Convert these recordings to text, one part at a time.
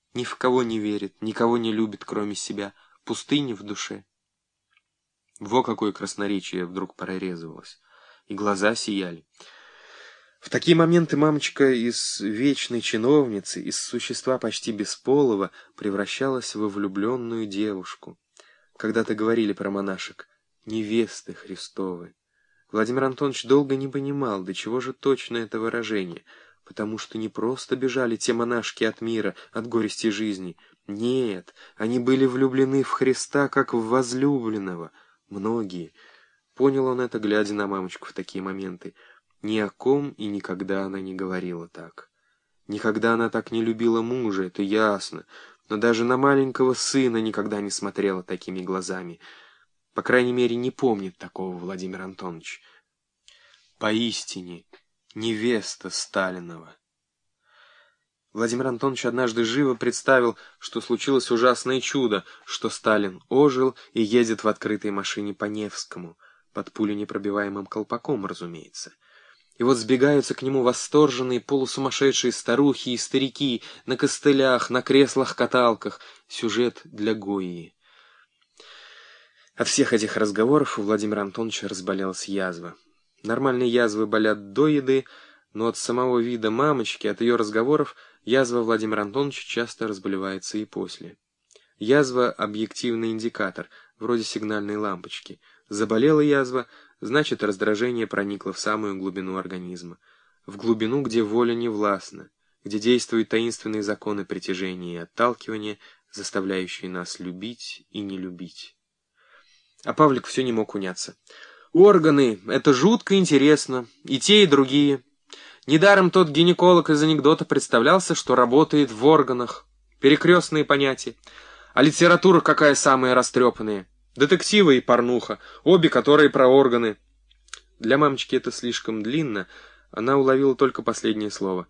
ни в кого не верит, никого не любит, кроме себя, пустыни в душе. Во какое красноречие вдруг прорезывалось, и глаза сияли. В такие моменты мамочка из вечной чиновницы, из существа почти бесполого, превращалась во влюбленную девушку. Когда-то говорили про монашек «невесты Христовы». Владимир Антонович долго не понимал, до чего же точно это выражение, потому что не просто бежали те монашки от мира, от горести жизни. Нет, они были влюблены в Христа, как в возлюбленного. Многие. Понял он это, глядя на мамочку в такие моменты. Ни о ком и никогда она не говорила так. Никогда она так не любила мужа, это ясно, но даже на маленького сына никогда не смотрела такими глазами. По крайней мере, не помнит такого Владимир Антонович. Поистине, невеста Сталинова. Владимир Антонович однажды живо представил, что случилось ужасное чудо, что Сталин ожил и едет в открытой машине по Невскому, под пуленепробиваемым колпаком, разумеется. И вот сбегаются к нему восторженные полусумасшедшие старухи и старики на костылях, на креслах-каталках. Сюжет для Гойи. От всех этих разговоров у Владимира Антоновича разболелась язва. Нормальные язвы болят до еды, но от самого вида мамочки, от ее разговоров, язва Владимира Антоновича часто разболевается и после. Язва — объективный индикатор, вроде сигнальной лампочки. Заболела язва — значит, раздражение проникло в самую глубину организма. В глубину, где воля не властна, где действуют таинственные законы притяжения и отталкивания, заставляющие нас любить и не любить. А Павлик все не мог уняться. Органы — это жутко интересно, и те, и другие. Недаром тот гинеколог из анекдота представлялся, что работает в органах. Перекрестные понятия. А литература какая самая растрепанная? Детективы и порнуха, обе которые про органы. Для мамочки это слишком длинно, она уловила только последнее слово.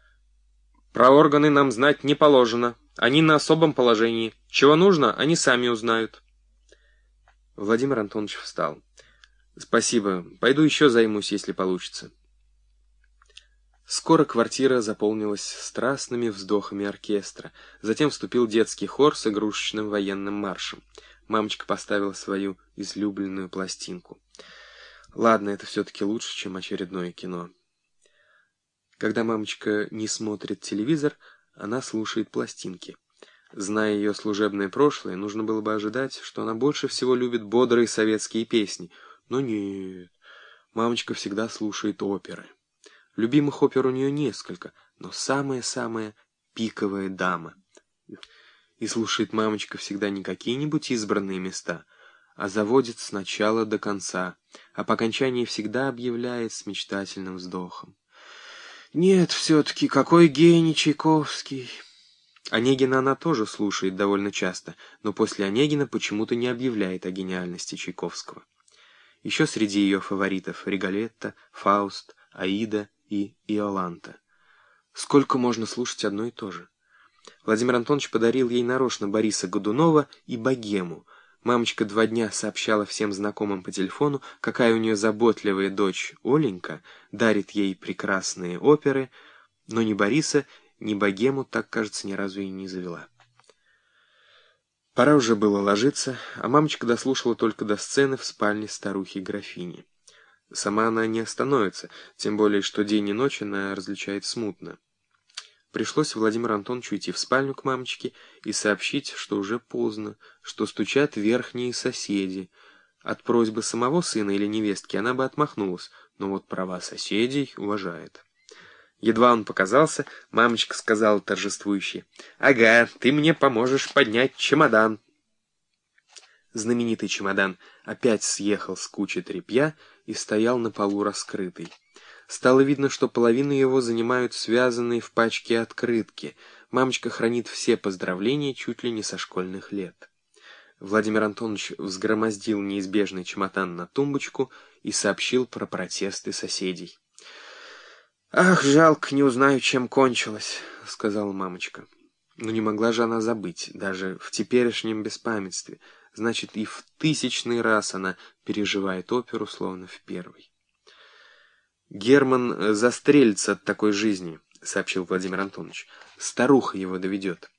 Про органы нам знать не положено, они на особом положении. Чего нужно, они сами узнают. Владимир Антонович встал. Спасибо, пойду еще займусь, если получится. Скоро квартира заполнилась страстными вздохами оркестра. Затем вступил детский хор с игрушечным военным маршем. Мамочка поставила свою излюбленную пластинку. Ладно, это все-таки лучше, чем очередное кино. Когда мамочка не смотрит телевизор, она слушает пластинки. Зная ее служебное прошлое, нужно было бы ожидать, что она больше всего любит бодрые советские песни. Но нет, мамочка всегда слушает оперы. Любимых опер у нее несколько, но самая-самая пиковая дама. И слушает мамочка всегда не какие-нибудь избранные места, а заводит с начала до конца, а по окончании всегда объявляет с мечтательным вздохом. Нет, все-таки, какой гений Чайковский! Онегина она тоже слушает довольно часто, но после Онегина почему-то не объявляет о гениальности Чайковского. Еще среди ее фаворитов Риголетто, Фауст, Аида и Иоланта. Сколько можно слушать одно и то же? Владимир Антонович подарил ей нарочно Бориса Годунова и «Богему». Мамочка 2 дня сообщала всем знакомым по телефону, какая у нее заботливая дочь Оленька дарит ей прекрасные оперы, но ни Бориса, ни «Богему» так, кажется, ни разу и не завела. Пора уже было ложиться, а мамочка дослушала только до сцены в спальне старухи-графини. Сама она не остановится, тем более, что день и ночь она различает смутно. Пришлось Владимиру Антоновичу идти в спальню к мамочке и сообщить, что уже поздно, что стучат верхние соседи. От просьбы самого сына или невестки она бы отмахнулась, но вот права соседей уважает. Едва он показался, мамочка сказала торжествующе: «Ага, ты мне поможешь поднять чемодан». Знаменитый чемодан опять съехал с кучи тряпья и стоял на полу раскрытый. Стало видно, что половину его занимают связанные в пачке открытки. Мамочка хранит все поздравления чуть ли не со школьных лет. Владимир Антонович взгромоздил неизбежный чемодан на тумбочку и сообщил про протесты соседей. «Ах, жалко, не узнаю, чем кончилось», — сказала мамочка. Но не могла же она забыть, даже в теперешнем беспамятстве. Значит, и в 1000-й раз она переживает оперу, словно в первый. «Герман застрелится от такой жизни», — сообщил Владимир Антонович. «Старуха его доведет».